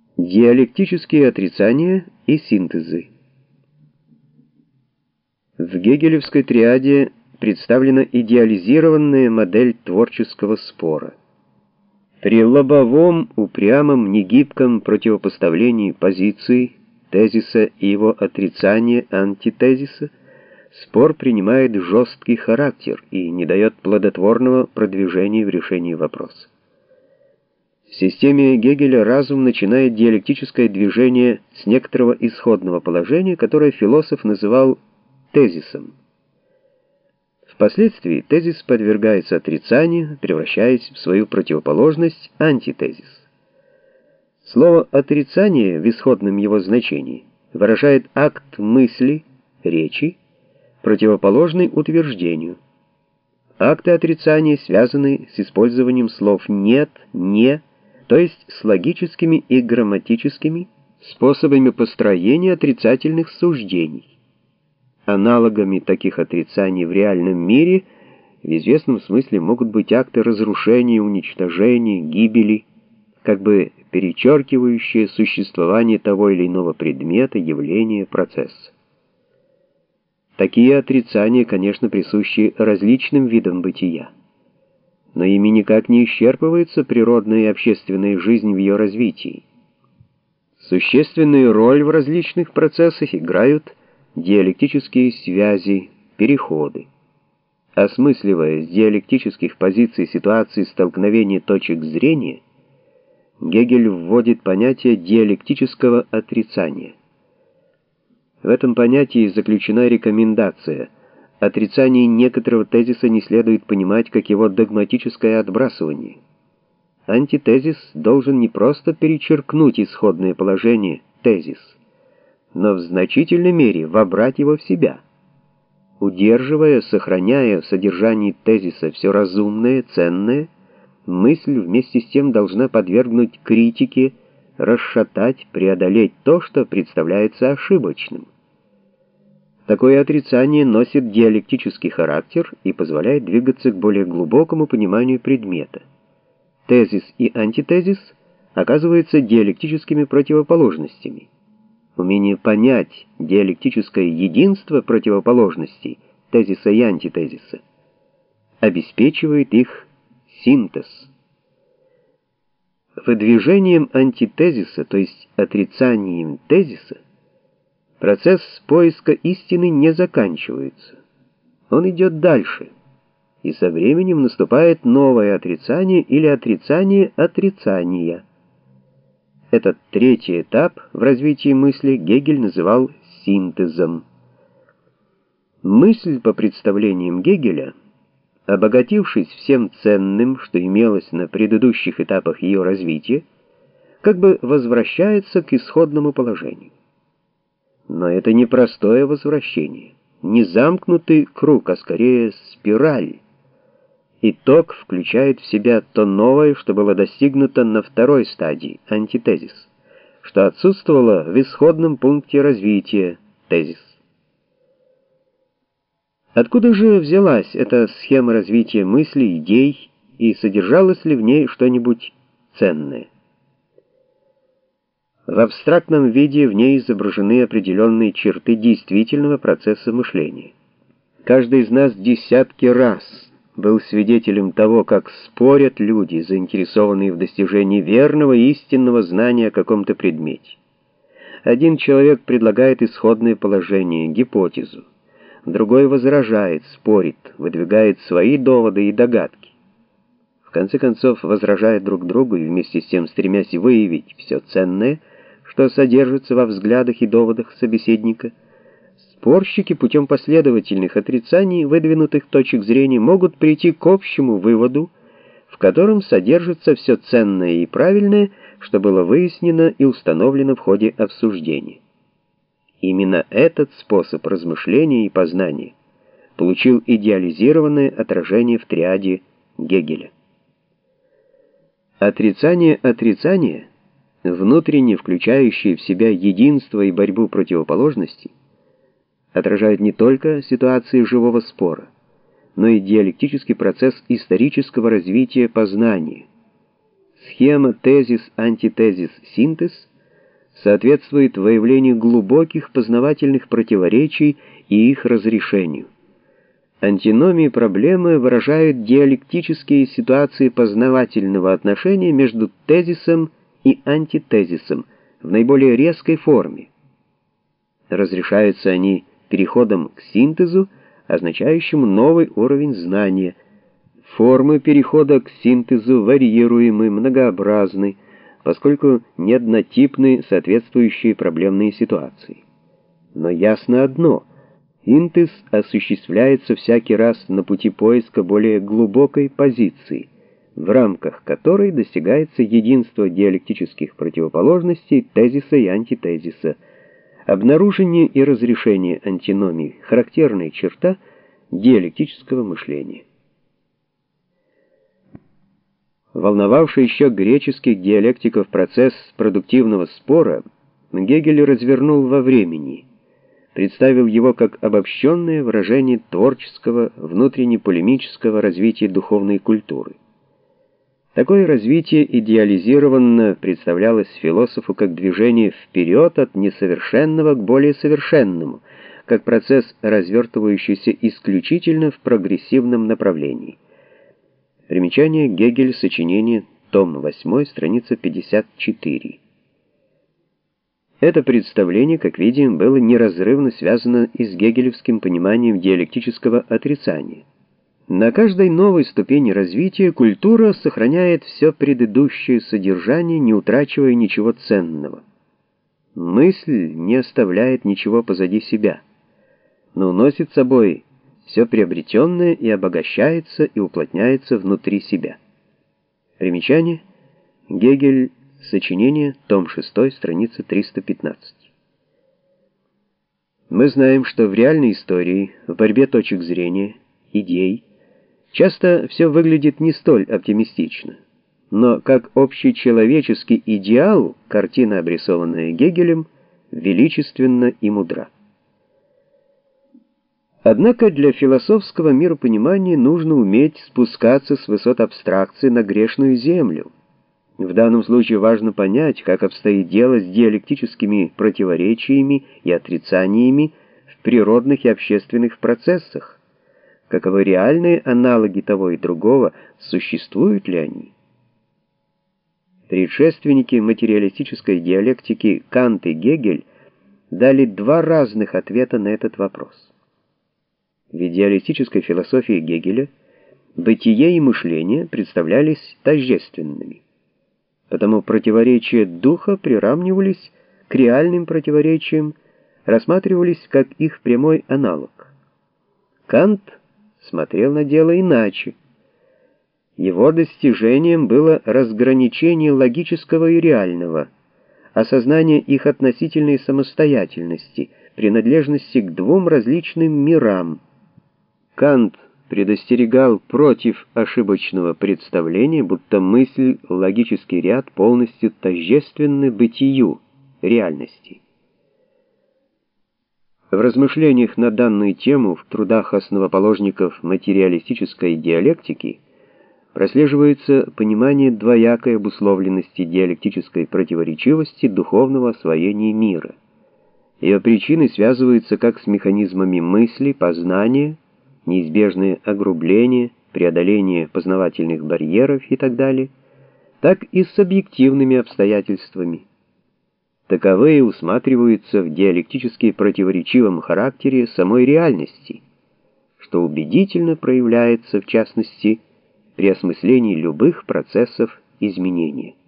Диалектические отрицания и синтезы. В гегелевской триаде представлена идеализированная модель творческого спора. При лобовом, упрямом, негибком противопоставлении позиций, тезиса и его отрицания, антитезиса, спор принимает жесткий характер и не дает плодотворного продвижения в решении вопроса. В системе Гегеля разум начинает диалектическое движение с некоторого исходного положения, которое философ называл тезисом. Впоследствии тезис подвергается отрицанию, превращаясь в свою противоположность антитезис. Слово «отрицание» в исходном его значении выражает акт мысли, речи, противоположный утверждению. Акты отрицания связаны с использованием слов «нет», «не», то есть с логическими и грамматическими способами построения отрицательных суждений. Аналогами таких отрицаний в реальном мире в известном смысле могут быть акты разрушения, уничтожения, гибели, как бы перечеркивающие существование того или иного предмета, явления, процесса. Такие отрицания, конечно, присущи различным видам бытия, но ими никак не исчерпывается природная и общественная жизнь в ее развитии. Существенную роль в различных процессах играют диалектические связи, переходы. Осмысливая с диалектических позиций ситуации столкновения точек зрения, Гегель вводит понятие диалектического отрицания. В этом понятии заключена рекомендация: отрицание некоторого тезиса не следует понимать как его догматическое отбрасывание. Антитезис должен не просто перечеркнуть исходное положение, тезис, но в значительной мере вобрать его в себя. Удерживая, сохраняя в содержании тезиса все разумное, ценное, мысль вместе с тем должна подвергнуть критике, расшатать, преодолеть то, что представляется ошибочным. Такое отрицание носит диалектический характер и позволяет двигаться к более глубокому пониманию предмета. Тезис и антитезис оказываются диалектическими противоположностями. Умение понять диалектическое единство противоположностей, тезиса и антитезиса, обеспечивает их синтез. Выдвижением антитезиса, то есть отрицанием тезиса, процесс поиска истины не заканчивается. Он идет дальше, и со временем наступает новое отрицание или отрицание отрицания. Этот третий этап в развитии мысли Гегель называл синтезом. Мысль, по представлениям Гегеля, обогатившись всем ценным, что имелось на предыдущих этапах ее развития, как бы возвращается к исходному положению. Но это не простое возвращение, не замкнутый круг, а скорее спираль. Итог включает в себя то новое, что было достигнуто на второй стадии, антитезис, что отсутствовало в исходном пункте развития, тезис. Откуда же взялась эта схема развития мыслей, идей, и содержалось ли в ней что-нибудь ценное? В абстрактном виде в ней изображены определенные черты действительного процесса мышления. Каждый из нас десятки раз был свидетелем того, как спорят люди, заинтересованные в достижении верного и истинного знания о каком-то предмете. Один человек предлагает исходное положение, гипотезу, другой возражает, спорит, выдвигает свои доводы и догадки. В конце концов, возражая друг другу и вместе с тем стремясь выявить все ценное, что содержится во взглядах и доводах собеседника, спорщики путем последовательных отрицаний выдвинутых точек зрения могут прийти к общему выводу, в котором содержится все ценное и правильное, что было выяснено и установлено в ходе обсуждения. Именно этот способ размышления и познания получил идеализированное отражение в триаде Гегеля. Отрицание отрицания, внутренне включающее в себя единство и борьбу противоположностей, отражает не только ситуации живого спора, но и диалектический процесс исторического развития познания. Схема тезис-антитезис-синтез соответствует выявлению глубоких познавательных противоречий и их разрешению. Антиномии проблемы выражают диалектические ситуации познавательного отношения между тезисом и антитезисом в наиболее резкой форме. Разрешаются они переходом к синтезу, означающему новый уровень знания. Формы перехода к синтезу варьируемы, многообразны, поскольку не однотипны соответствующие проблемные ситуации. Но ясно одно — синтез осуществляется всякий раз на пути поиска более глубокой позиции, в рамках которой достигается единство диалектических противоположностей тезиса и антитезиса. Обнаружение и разрешение антиномий — характерная черта диалектического мышления. Волновавший еще греческих диалектиков процесс продуктивного спора Гегель развернул во времени, представил его как обобщенное выражение творческого, внутренне-полемического развития духовной культуры. Такое развитие идеализированно представлялось философу как движение вперед от несовершенного к более совершенному, как процесс, развертывающийся исключительно в прогрессивном направлении. Примечание: Гегель, сочинение, том 8, страница 54. Это представление, как видим, было неразрывно связано и с гегелевским пониманием диалектического отрицания. На каждой новой ступени развития культура сохраняет все предыдущее содержание, не утрачивая ничего ценного. Мысль не оставляет ничего позади себя, но уносит с собой все приобретенное и обогащается и уплотняется внутри себя. Примечание: Гегель, сочинение, том 6, страница 315. Мы знаем, что в реальной истории, в борьбе точек зрения, идей, часто все выглядит не столь оптимистично, но как общечеловеческий идеал, картина, обрисованная Гегелем, величественна и мудра. Однако для философского миропонимания нужно уметь спускаться с высот абстракции на грешную землю. В данном случае важно понять, как обстоит дело с диалектическими противоречиями и отрицаниями в природных и общественных процессах, каковы реальные аналоги того и другого, существуют ли они. Предшественники материалистической диалектики Кант и Гегель дали два разных ответа на этот вопрос. В идеалистической философии Гегеля бытие и мышление представлялись тождественными. Потому противоречия духа приравнивались к реальным противоречиям, рассматривались как их прямой аналог. Кант смотрел на дело иначе. Его достижением было разграничение логического и реального, осознание их относительной самостоятельности, принадлежности к двум различным мирам. Кант предостерегал против ошибочного представления, будто мысль, логический ряд полностью тождественны бытию, реальности. В размышлениях на данную тему в трудах основоположников материалистической диалектики прослеживается понимание двоякой обусловленности диалектической противоречивости духовного освоения мира. Ее причины связываются как с механизмами мысли, познания, неизбежное огрубление, преодоление познавательных барьеров и так далее, так и с объективными обстоятельствами. Таковые усматриваются в диалектически противоречивом характере самой реальности, что убедительно проявляется, в частности, при осмыслении любых процессов изменения.